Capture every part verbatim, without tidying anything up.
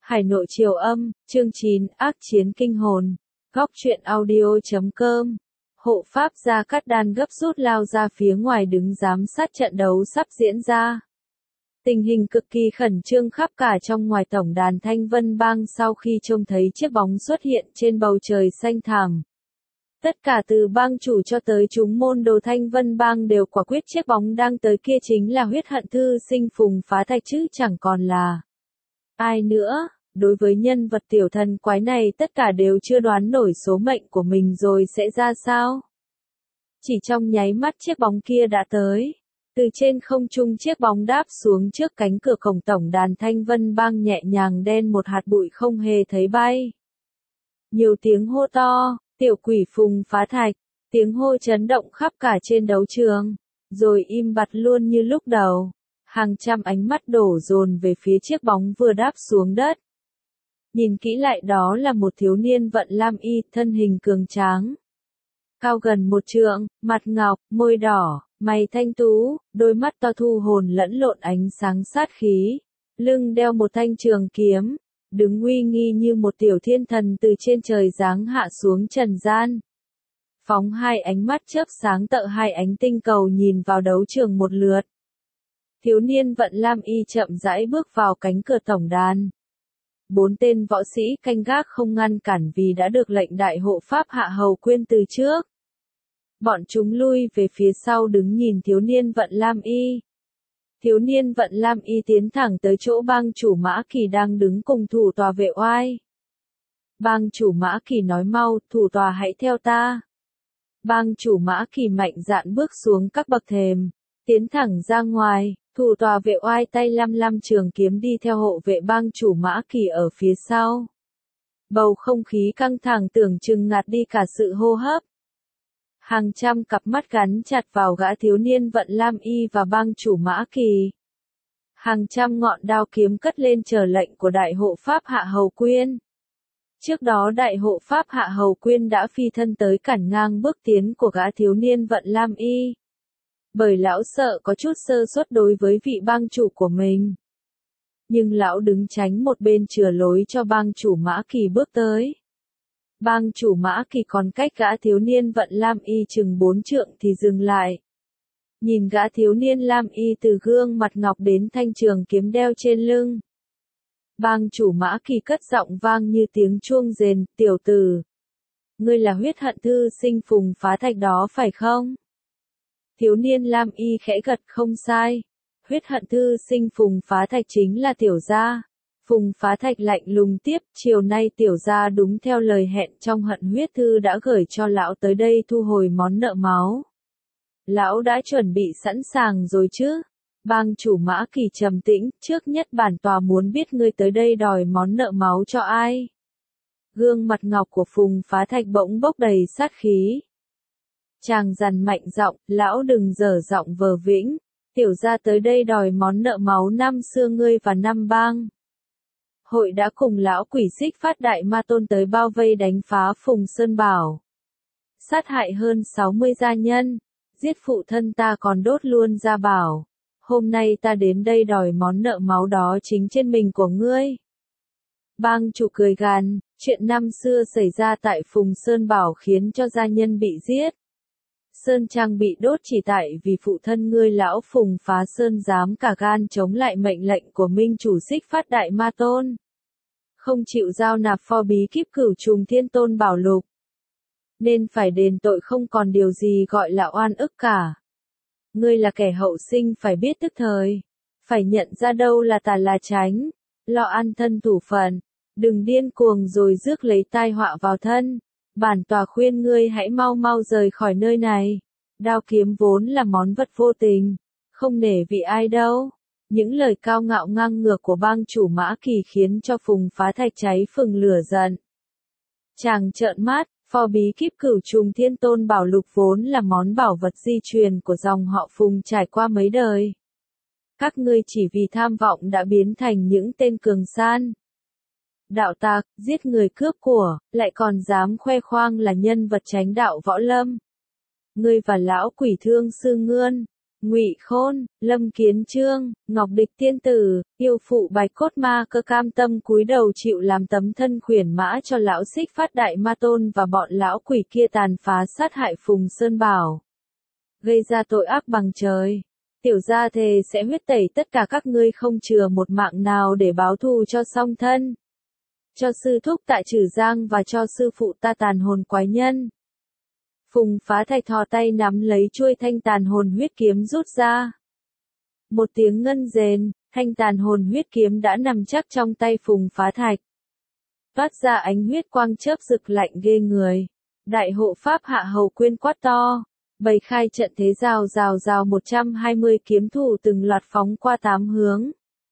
Hải Nội Triều Âm, chương chín, Ác chiến kinh hồn. Góc truyện audio chấm com. Hộ pháp Gia Cát Đan gấp rút lao ra phía ngoài đứng giám sát trận đấu sắp diễn ra. Tình hình cực kỳ khẩn trương khắp cả trong ngoài tổng đàn Thanh Vân Bang sau khi trông thấy chiếc bóng xuất hiện trên bầu trời xanh thẳm. Tất cả từ bang chủ cho tới chúng môn đồ Thanh Vân Bang đều quả quyết chiếc bóng đang tới kia chính là huyết hận thư sinh Phùng Phá Thạch chứ chẳng còn là ai nữa. Đối với nhân vật tiểu thần quái này tất cả đều chưa đoán nổi số mệnh của mình rồi sẽ ra sao. Chỉ trong nháy mắt chiếc bóng kia đã tới. Từ trên không trung chiếc bóng đáp xuống trước cánh cửa cổng tổng đàn Thanh Vân Bang nhẹ nhàng đen một hạt bụi không hề thấy bay. Nhiều tiếng hô to, tiểu quỷ Phùng Phá Thạch, tiếng hô chấn động khắp cả trên đấu trường, rồi im bặt luôn như lúc đầu. Hàng trăm ánh mắt đổ dồn về phía chiếc bóng vừa đáp xuống đất. Nhìn kỹ lại đó là một thiếu niên vận lam y, thân hình cường tráng. Cao gần một trượng, mặt ngọc, môi đỏ, mày thanh tú, đôi mắt to thu hồn lẫn lộn ánh sáng sát khí. Lưng đeo một thanh trường kiếm, đứng uy nghi như một tiểu thiên thần từ trên trời giáng hạ xuống trần gian. Phóng hai ánh mắt chớp sáng tợ hai ánh tinh cầu nhìn vào đấu trường một lượt. Thiếu niên vận lam y chậm rãi bước vào cánh cửa tổng đàn. Bốn tên võ sĩ canh gác không ngăn cản vì đã được lệnh đại hộ pháp Hạ Hầu Quyên từ trước. Bọn chúng lui về phía sau đứng nhìn thiếu niên vận lam y. Thiếu niên vận lam y tiến thẳng tới chỗ bang chủ Mã Kỳ đang đứng cùng thủ tòa Vệ Oai. Bang chủ Mã Kỳ nói mau, thủ tòa hãy theo ta. Bang chủ Mã Kỳ mạnh dạn bước xuống các bậc thềm, tiến thẳng ra ngoài. Thủ tòa Vệ Oai tay lăm lăm trường kiếm đi theo hộ vệ bang chủ Mã Kỳ ở phía sau. Bầu không khí căng thẳng tưởng chừng ngạt đi cả sự hô hấp. Hàng trăm cặp mắt gắn chặt vào gã thiếu niên vận lam y và bang chủ Mã Kỳ. Hàng trăm ngọn đao kiếm cất lên chờ lệnh của đại hộ pháp Hạ Hầu Quyên. Trước đó đại hộ pháp Hạ Hầu Quyên đã phi thân tới cản ngang bước tiến của gã thiếu niên vận lam y. Bởi lão sợ có chút sơ suất đối với vị bang chủ của mình. Nhưng lão đứng tránh một bên chừa lối cho bang chủ Mã Kỳ bước tới. Bang chủ Mã Kỳ còn cách gã thiếu niên vận lam y chừng bốn trượng thì dừng lại. Nhìn gã thiếu niên lam y từ gương mặt ngọc đến thanh trường kiếm đeo trên lưng. Bang chủ Mã Kỳ cất giọng vang như tiếng chuông rền, tiểu tử. Ngươi là huyết hận thư sinh Phùng Phá Thạch đó phải không? Thiếu niên lam y khẽ gật không sai. Huyết hận thư sinh Phùng Phá Thạch chính là tiểu gia. Phùng Phá Thạch lạnh lùng tiếp, chiều nay tiểu gia đúng theo lời hẹn trong hận huyết thư đã gửi cho lão tới đây thu hồi món nợ máu. Lão đã chuẩn bị sẵn sàng rồi chứ? Bang chủ Mã Kỳ trầm tĩnh, trước nhất bản tòa muốn biết ngươi tới đây đòi món nợ máu cho ai? Gương mặt ngọc của Phùng Phá Thạch bỗng bốc đầy sát khí. Chàng dằn mạnh giọng, lão đừng dở giọng vờ vĩnh, tiểu gia tới đây đòi món nợ máu năm xưa ngươi và năm bang. Hội đã cùng lão quỷ Xích Phát Đại Ma Tôn tới bao vây đánh phá Phùng Sơn Bảo. Sát hại hơn sáu mươi gia nhân, giết phụ thân ta còn đốt luôn gia bảo. Hôm nay ta đến đây đòi món nợ máu đó chính trên mình của ngươi. Bang chủ cười gằn, chuyện năm xưa xảy ra tại Phùng Sơn Bảo khiến cho gia nhân bị giết. Sơn Trang bị đốt chỉ tại vì phụ thân ngươi lão Phùng Phá Sơn dám cả gan chống lại mệnh lệnh của minh chủ Xích Phát Đại Ma Tôn. Không chịu giao nạp pho bí kíp cửu trùng thiên tôn bảo lục. Nên phải đền tội không còn điều gì gọi là oan ức cả. Ngươi là kẻ hậu sinh phải biết tức thời. Phải nhận ra đâu là tà là chánh. Lo an thân thủ phận. Đừng điên cuồng rồi rước lấy tai họa vào thân. Bản tòa khuyên ngươi hãy mau mau rời khỏi nơi này. Đao kiếm vốn là món vật vô tình, không nể vị ai đâu. Những lời cao ngạo ngang ngược của bang chủ Mã Kỳ khiến cho Phùng Phá Thạch cháy phừng lửa giận. Chàng trợn mắt, pho bí kíp cửu trùng thiên tôn bảo lục vốn là món bảo vật di truyền của dòng họ Phùng trải qua mấy đời. Các ngươi chỉ vì tham vọng đã biến thành những tên cường san. Đạo tặc, giết người cướp của, lại còn dám khoe khoang là nhân vật chánh đạo võ lâm. Ngươi và lão quỷ Thương Sư Ngươn, Ngụy Khôn, Lâm Kiến Chương, Ngọc Địch tiên tử, yêu phụ Bạch Cốt Ma Cơ cam tâm cúi đầu chịu làm tấm thân khuyển mã cho lão Xích Phát Đại Ma Tôn và bọn lão quỷ kia tàn phá sát hại Phùng Sơn Bảo, gây ra tội ác bằng trời. Tiểu gia thề sẽ huyết tẩy tất cả các ngươi không chừa một mạng nào để báo thù cho song thân, cho sư thúc Tại Trử Giang và cho sư phụ ta Tàn Hồn Quái Nhân. Phùng Phá Thạch thò tay nắm lấy chuôi thanh tàn hồn huyết kiếm rút ra. Một tiếng ngân rền, thanh tàn hồn huyết kiếm đã nằm chắc trong tay Phùng Phá Thạch. Toát ra ánh huyết quang chớp rực lạnh ghê người. Đại hộ pháp Hạ Hầu Quyên quát to, bày khai trận thế rào rào rào một trăm hai mươi kiếm thủ từng loạt phóng qua tám hướng.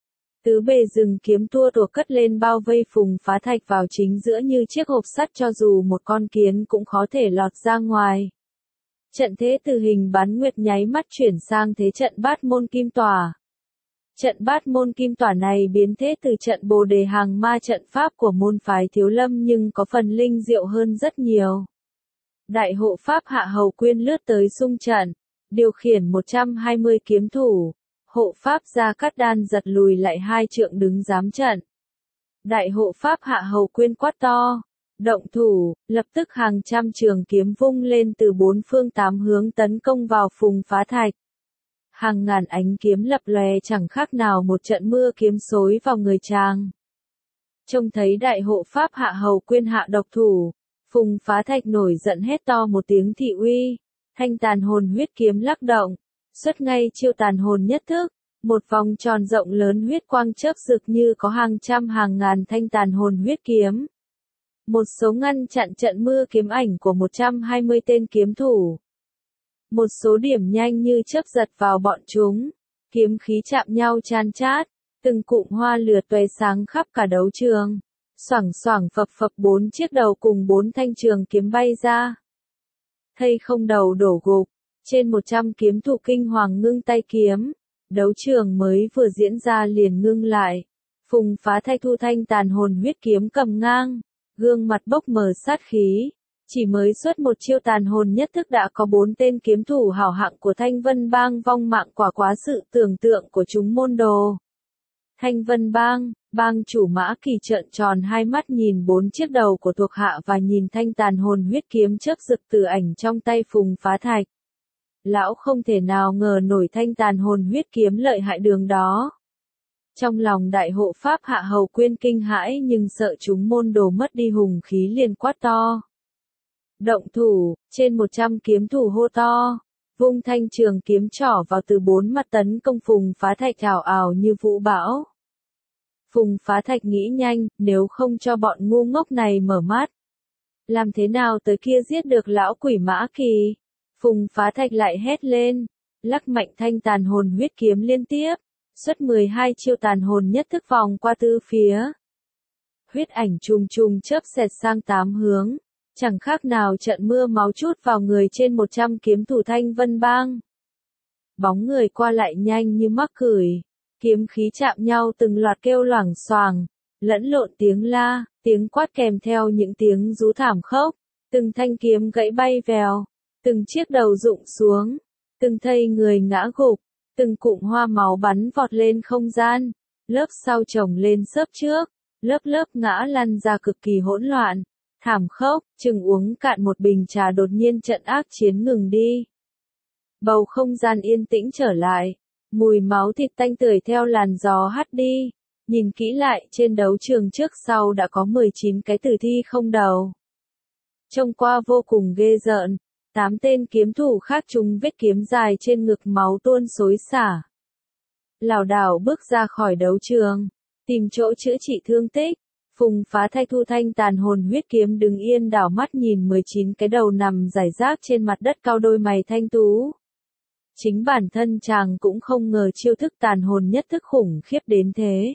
Tứ bề rừng kiếm tua tủa cất lên bao vây Phùng Phá Thạch vào chính giữa như chiếc hộp sắt, cho dù một con kiến cũng khó thể lọt ra ngoài. Trận thế từ hình bán nguyệt nháy mắt chuyển sang thế trận bát môn kim tỏa. Trận bát môn kim tỏa này biến thế từ trận bồ đề hàng ma trận pháp của môn phái Thiếu Lâm nhưng có phần linh diệu hơn rất nhiều. Đại hộ pháp Hạ Hầu Quyên lướt tới xung trận, điều khiển một trăm hai mươi kiếm thủ. Hộ pháp Gia Cát Đan giật lùi lại hai trượng đứng giám trận. Đại hộ pháp Hạ Hầu Quyên quát to, động thủ, lập tức hàng trăm trường kiếm vung lên từ bốn phương tám hướng tấn công vào Phùng Phá Thạch. Hàng ngàn ánh kiếm lập lòe chẳng khác nào một trận mưa kiếm xối vào người chàng. Trông thấy đại hộ pháp Hạ Hầu Quyên hạ độc thủ, Phùng Phá Thạch nổi giận hét to một tiếng thị uy, thanh tàn hồn huyết kiếm lắc động. Xuất ngay chiêu tàn hồn nhất thức, một vòng tròn rộng lớn huyết quang chớp rực như có hàng trăm hàng ngàn thanh tàn hồn huyết kiếm. Một số ngăn chặn trận mưa kiếm ảnh của một trăm hai mươi tên kiếm thủ. Một số điểm nhanh như chớp giật vào bọn chúng, kiếm khí chạm nhau chan chát, từng cụm hoa lửa tóe sáng khắp cả đấu trường. Xoảng xoảng phập phập bốn chiếc đầu cùng bốn thanh trường kiếm bay ra. Thây không đầu đổ gục. Trên một trăm kiếm thủ kinh hoàng ngưng tay kiếm, đấu trường mới vừa diễn ra liền ngưng lại. Phùng Phá Thạch thu thanh tàn hồn huyết kiếm cầm ngang, gương mặt bốc mờ sát khí. Chỉ mới xuất một chiêu tàn hồn nhất thức đã có bốn tên kiếm thủ hảo hạng của Thanh Vân Bang vong mạng, quả quá sự tưởng tượng của chúng môn đồ. Thanh Vân Bang, bang chủ Mã Kỳ trợn tròn hai mắt nhìn bốn chiếc đầu của thuộc hạ và nhìn thanh tàn hồn huyết kiếm chớp rực từ ảnh trong tay Phùng Phá Thạch. Lão không thể nào ngờ nổi thanh tàn hồn huyết kiếm lợi hại đường đó. Trong lòng đại hộ pháp Hạ Hầu Quyên kinh hãi nhưng sợ chúng môn đồ mất đi hùng khí liền quát to. Động thủ, trên một trăm kiếm thủ hô to, vung thanh trường kiếm trỏ vào từ bốn mặt tấn công Phùng Phá Thạch ảo ảo như vũ bão. Phùng Phá Thạch nghĩ nhanh, nếu không cho bọn ngu ngốc này mở mắt, làm thế nào tới kia giết được lão quỷ Mã Kỳ? Phùng Phá Thạch lại hét lên, lắc mạnh thanh tàn hồn huyết kiếm liên tiếp, xuất mười hai chiêu tàn hồn nhất thức vòng qua tư phía. Huyết ảnh trùng trùng chớp xẹt sang tám hướng, chẳng khác nào trận mưa máu trút vào người trên một trăm kiếm thủ Thanh Vân Bang. Bóng người qua lại nhanh như mắc cửi, kiếm khí chạm nhau từng loạt kêu loảng xoảng, lẫn lộn tiếng la, tiếng quát kèm theo những tiếng rú thảm khốc, từng thanh kiếm gãy bay vèo. Từng chiếc đầu rụng xuống, từng thây người ngã gục, từng cụm hoa máu bắn vọt lên không gian, lớp sau chồng lên xớp trước, lớp lớp ngã lăn ra cực kỳ hỗn loạn, thảm khốc, chừng uống cạn một bình trà đột nhiên trận ác chiến ngừng đi. Bầu không gian yên tĩnh trở lại, mùi máu thịt tanh tưởi theo làn gió hắt đi, nhìn kỹ lại trên đấu trường trước sau đã có mười chín cái tử thi không đầu. Trông qua vô cùng ghê rợn. Tám tên kiếm thủ khác trúng vết kiếm dài trên ngực máu tuôn xối xả. Lảo đảo bước ra khỏi đấu trường, tìm chỗ chữa trị thương tích. Phùng Phá Thạch thu thanh tàn hồn huyết kiếm đứng yên đảo mắt nhìn mười chín cái đầu nằm rải rác trên mặt đất, cao đôi mày thanh tú. Chính bản thân chàng cũng không ngờ chiêu thức tàn hồn nhất thức khủng khiếp đến thế.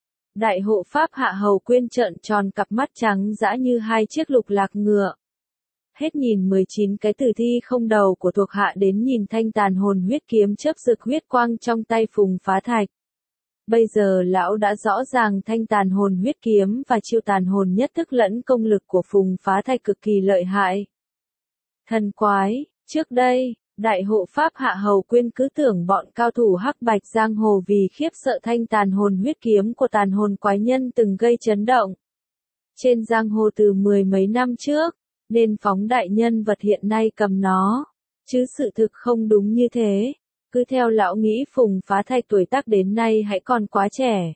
Đại hộ pháp Hạ Hầu Quyên trợn tròn cặp mắt trắng dã như hai chiếc lục lạc ngựa. Hết nhìn mười chín cái tử thi không đầu của thuộc hạ đến nhìn thanh tàn hồn huyết kiếm chớp rực huyết quang trong tay Phùng Phá Thạch. Bây giờ lão đã rõ ràng thanh tàn hồn huyết kiếm và chiêu tàn hồn nhất thức lẫn công lực của Phùng Phá Thạch cực kỳ lợi hại. Thần quái, trước đây, Đại hộ pháp Hạ Hầu Quyên cứ tưởng bọn cao thủ hắc bạch giang hồ vì khiếp sợ thanh tàn hồn huyết kiếm của tàn hồn quái nhân từng gây chấn động trên giang hồ từ mười mấy năm trước, nên phóng đại nhân vật hiện nay cầm nó. Chứ sự thực không đúng như thế. Cứ theo lão nghĩ Phùng Phá Thạch tuổi tác đến nay hãy còn quá trẻ.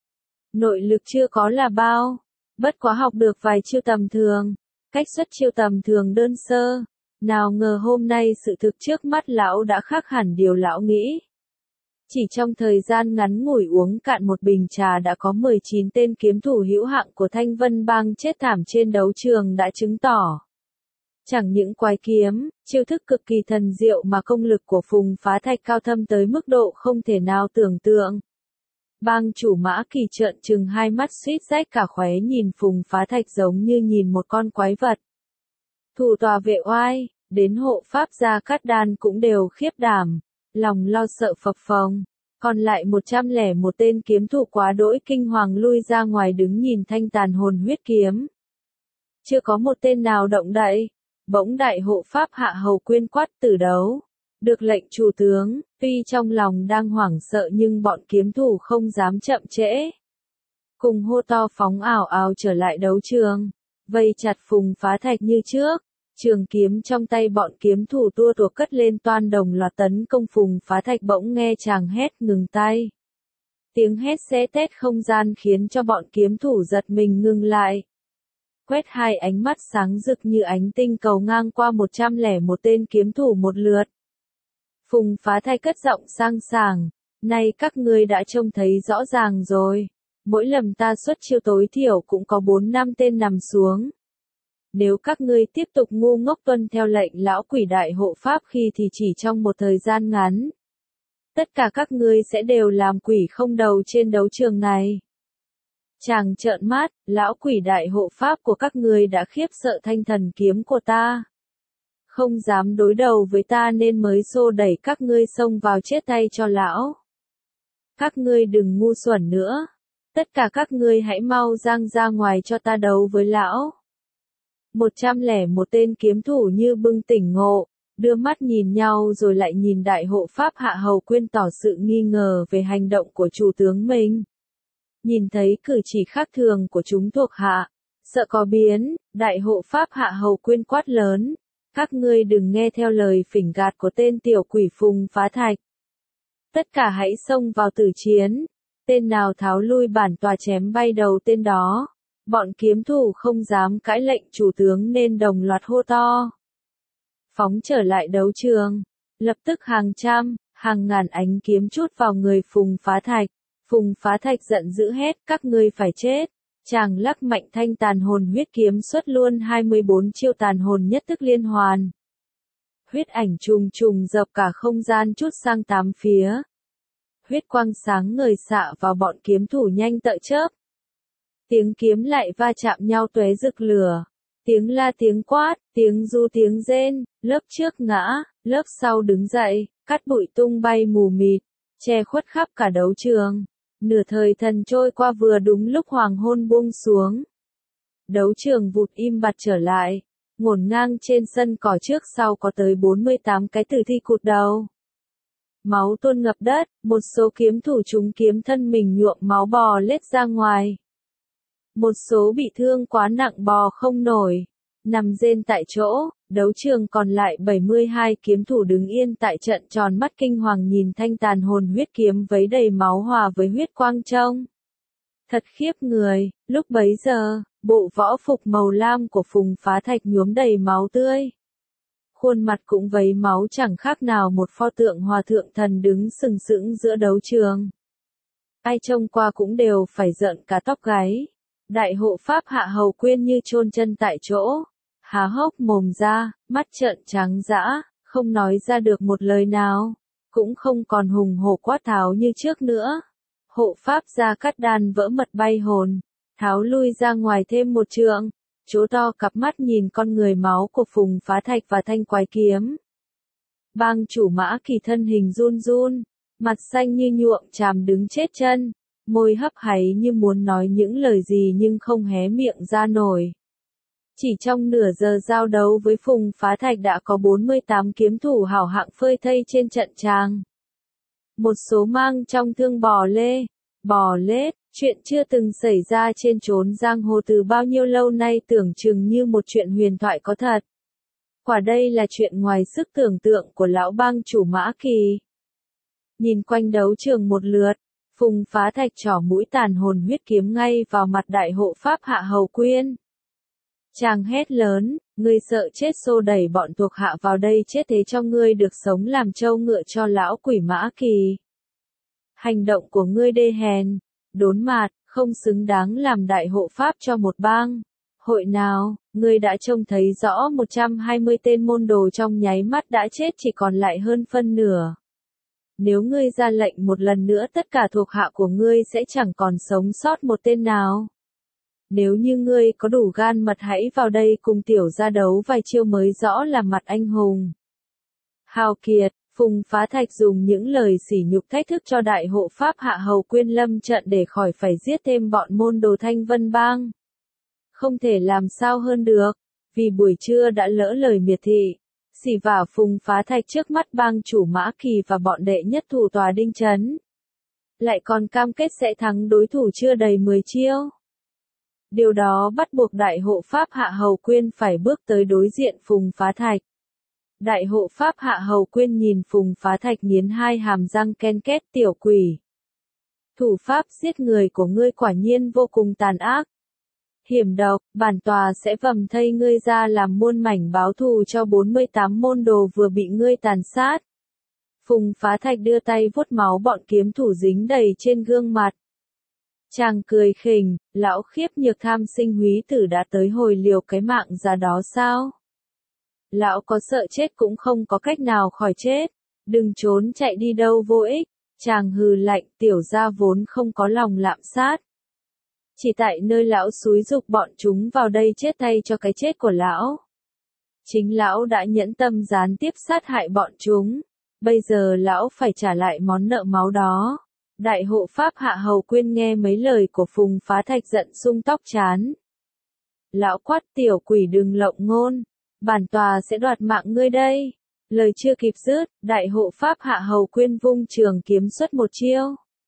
Nội lực chưa có là bao, bất quá học được vài chiêu tầm thường, cách xuất chiêu tầm thường đơn sơ. Nào ngờ hôm nay sự thực trước mắt lão đã khác hẳn điều lão nghĩ. Chỉ trong thời gian ngắn ngủi uống cạn một bình trà đã có mười chín tên kiếm thủ hữu hạng của Thanh Vân Bang chết thảm trên đấu trường đã chứng tỏ. Chẳng những quái kiếm, chiêu thức cực kỳ thần diệu mà công lực của Phùng Phá Thạch cao thâm tới mức độ không thể nào tưởng tượng. Bang chủ Mã Kỳ trợn trừng hai mắt suýt rách cả khóe nhìn Phùng Phá Thạch giống như nhìn một con quái vật. Thủ tòa vệ oai, đến hộ pháp gia Cát Đan cũng đều khiếp đảm, lòng lo sợ phập phồng. Còn lại một trăm lẻ một tên kiếm thủ quá đỗi kinh hoàng lui ra ngoài đứng nhìn thanh tàn hồn huyết kiếm. Chưa có một tên nào động đậy. Bỗng đại hộ pháp Hạ Hầu Quyên quát từ đấu. Được lệnh chủ tướng, tuy trong lòng đang hoảng sợ nhưng bọn kiếm thủ không dám chậm trễ. Cùng hô to phóng ảo ảo trở lại đấu trường, vây chặt Phùng Phá Thạch như trước. Trường kiếm trong tay bọn kiếm thủ tua tủa cất lên toan đồng loạt tấn công Phùng Phá Thạch bỗng nghe chàng hét ngừng tay. Tiếng hét xé tét không gian khiến cho bọn kiếm thủ giật mình ngừng lại. Quét hai ánh mắt sáng rực như ánh tinh cầu ngang qua một trăm lẻ một tên kiếm thủ một lượt. Phùng Phá Thạch cất giọng sang sảng, nay các ngươi đã trông thấy rõ ràng rồi, mỗi lần ta xuất chiêu tối thiểu cũng có bốn năm tên nằm xuống. Nếu các ngươi tiếp tục ngu ngốc tuân theo lệnh lão quỷ đại hộ pháp khi thì chỉ trong một thời gian ngắn, tất cả các ngươi sẽ đều làm quỷ không đầu trên đấu trường này. Chàng trợn mắt, lão quỷ đại hộ pháp của các ngươi đã khiếp sợ thanh thần kiếm của ta. Không dám đối đầu với ta nên mới xô đẩy các ngươi xông vào chết tay cho lão. Các ngươi đừng ngu xuẩn nữa. Tất cả các ngươi hãy mau giang ra ngoài cho ta đấu với lão. Một trăm lẻ một tên kiếm thủ như bừng tỉnh ngộ, đưa mắt nhìn nhau rồi lại nhìn đại hộ pháp Hạ Hầu Quyên tỏ sự nghi ngờ về hành động của chủ tướng mình. Nhìn thấy cử chỉ khác thường của chúng thuộc hạ, sợ có biến, đại hộ pháp Hạ Hầu Quyên quát lớn, các ngươi đừng nghe theo lời phỉnh gạt của tên tiểu quỷ Phùng Phá Thạch. Tất cả hãy xông vào tử chiến, tên nào tháo lui bản tòa chém bay đầu tên đó. Bọn kiếm thủ không dám cãi lệnh chủ tướng nên đồng loạt hô to. Phóng trở lại đấu trường, lập tức hàng trăm, hàng ngàn ánh kiếm chút vào người Phùng Phá Thạch. Phùng Phá Thạch giận dữ hét, các ngươi phải chết. Chàng lắc mạnh thanh tàn hồn huyết kiếm xuất luôn hai mươi bốn chiêu tàn hồn nhất thức liên hoàn. Huyết ảnh trùng trùng dập cả không gian chút sang tám phía. Huyết quang sáng ngời xạ vào bọn kiếm thủ nhanh tợ chớp. Tiếng kiếm lại va chạm nhau tóe rực lửa. Tiếng la tiếng quát, tiếng ru tiếng rên, lớp trước ngã, lớp sau đứng dậy, cát bụi tung bay mù mịt, che khuất khắp cả đấu trường. Nửa thời thần trôi qua vừa đúng lúc hoàng hôn buông xuống. Đấu trường vụt im bặt trở lại, ngổn ngang trên sân cỏ trước sau có tới bốn mươi tám cái tử thi cụt đầu. Máu tuôn ngập đất, một số kiếm thủ trúng kiếm thân mình nhuộm máu bò lết ra ngoài. Một số bị thương quá nặng bò không nổi, nằm rên tại chỗ. Đấu trường còn lại bảy mươi hai kiếm thủ đứng yên tại trận tròn mắt kinh hoàng nhìn thanh tàn hồn huyết kiếm vấy đầy máu hòa với huyết quang trông. Thật khiếp người, lúc bấy giờ, bộ võ phục màu lam của Phùng Phá Thạch nhuốm đầy máu tươi. Khuôn mặt cũng vấy máu chẳng khác nào một pho tượng hòa thượng thần đứng sừng sững giữa đấu trường. Ai trông qua cũng đều phải rợn cả tóc gáy. Đại hộ pháp Hạ Hầu Quyên như chôn chân tại chỗ. Há hốc mồm ra, mắt trợn trắng dã, không nói ra được một lời nào, cũng không còn hùng hổ quát tháo như trước nữa. Hộ pháp gia Cát Đan vỡ mật bay hồn, tháo lui ra ngoài thêm một trượng, chố to cặp mắt nhìn con người máu của Phùng Phá Thạch và thanh quái kiếm. Bang chủ Mã Kỳ thân hình run run, mặt xanh như nhuộm chàm đứng chết chân, môi hấp háy như muốn nói những lời gì nhưng không hé miệng ra nổi. Chỉ trong nửa giờ giao đấu với Phùng Phá Thạch đã có bốn mươi tám kiếm thủ hảo hạng phơi thây trên trận tràng. Một số mang trong thương bò lê, bò lết, chuyện chưa từng xảy ra trên chốn giang hồ từ bao nhiêu lâu nay tưởng chừng như một chuyện huyền thoại có thật. Quả đây là chuyện ngoài sức tưởng tượng của lão bang chủ Mã Kỳ. Nhìn quanh đấu trường một lượt, Phùng Phá Thạch trỏ mũi tàn hồn huyết kiếm ngay vào mặt đại hộ pháp Hạ Hầu Quyên. Chàng hét lớn, ngươi sợ chết xô đẩy bọn thuộc hạ vào đây chết thế cho ngươi được sống làm trâu ngựa cho lão quỷ Mã Kỳ. Hành động của ngươi đê hèn, đốn mạt, không xứng đáng làm đại hộ pháp cho một bang. Hội nào, ngươi đã trông thấy rõ một trăm hai mươi tên môn đồ trong nháy mắt đã chết chỉ còn lại hơn phân nửa. Nếu ngươi ra lệnh một lần nữa tất cả thuộc hạ của ngươi sẽ chẳng còn sống sót một tên nào. Nếu như ngươi có đủ gan mật hãy vào đây cùng tiểu gia đấu vài chiêu mới rõ là mặt anh hùng. Hào kiệt, Phùng Phá Thạch dùng những lời sỉ nhục thách thức cho đại hộ pháp Hạ Hầu Quyên lâm trận để khỏi phải giết thêm bọn môn đồ Thanh Vân Bang. Không thể làm sao hơn được, vì buổi trưa đã lỡ lời miệt thị, xỉ vả Phùng Phá Thạch trước mắt bang chủ Mã Kỳ và bọn đệ nhất thủ tòa Đinh Trấn. Lại còn cam kết sẽ thắng đối thủ chưa đầy mười chiêu. Điều đó bắt buộc đại hộ pháp Hạ Hầu Quyên phải bước tới đối diện Phùng Phá Thạch. Đại hộ pháp Hạ Hầu Quyên nhìn Phùng Phá Thạch nghiến hai hàm răng ken két tiểu quỷ. Thủ pháp giết người của ngươi quả nhiên vô cùng tàn ác. Hiểm độc, bản tòa sẽ vầm thây ngươi ra làm muôn mảnh báo thù cho bốn mươi tám môn đồ vừa bị ngươi tàn sát. Phùng Phá Thạch đưa tay vuốt máu bọn kiếm thủ dính đầy trên gương mặt. Chàng cười khỉnh, lão khiếp nhược tham sinh húy tử đã tới hồi liều cái mạng ra đó sao? Lão có sợ chết cũng không có cách nào khỏi chết, đừng trốn chạy đi đâu vô ích, chàng hừ lạnh tiểu gia vốn không có lòng lạm sát. Chỉ tại nơi lão xúi giục bọn chúng vào đây chết thay cho cái chết của lão. Chính lão đã nhẫn tâm gián tiếp sát hại bọn chúng, bây giờ lão phải trả lại món nợ máu đó. Đại hộ pháp Hạ Hầu Quyên nghe mấy lời của Phùng Phá Thạch giận sung tóc chán. Lão quát tiểu quỷ đừng lộng ngôn, bản tòa sẽ đoạt mạng ngươi đây. Lời chưa kịp dứt, đại hộ pháp Hạ Hầu Quyên vung trường kiếm xuất một chiêu.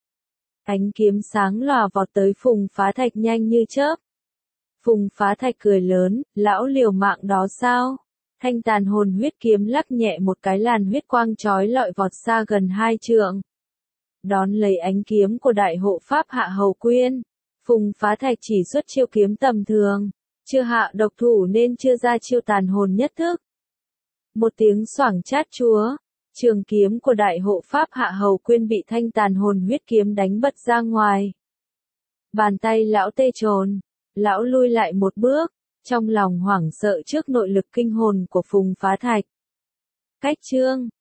Ánh kiếm sáng lòa vọt tới Phùng Phá Thạch nhanh như chớp. Phùng Phá Thạch cười lớn, lão liều mạng đó sao? Thanh tàn hồn huyết kiếm lắc nhẹ một cái làn huyết quang chói lọi vọt xa gần hai trượng. Đón lấy ánh kiếm của đại hộ pháp Hạ Hầu Quyên, Phùng Phá Thạch chỉ xuất chiêu kiếm tầm thường, chưa hạ độc thủ nên chưa ra chiêu tàn hồn nhất thức. Một tiếng xoảng chát chúa, trường kiếm của đại hộ pháp Hạ Hầu Quyên bị thanh tàn hồn huyết kiếm đánh bật ra ngoài. Bàn tay lão tê trồn, lão lui lại một bước, trong lòng hoảng sợ trước nội lực kinh hồn của Phùng Phá Thạch. Cách chương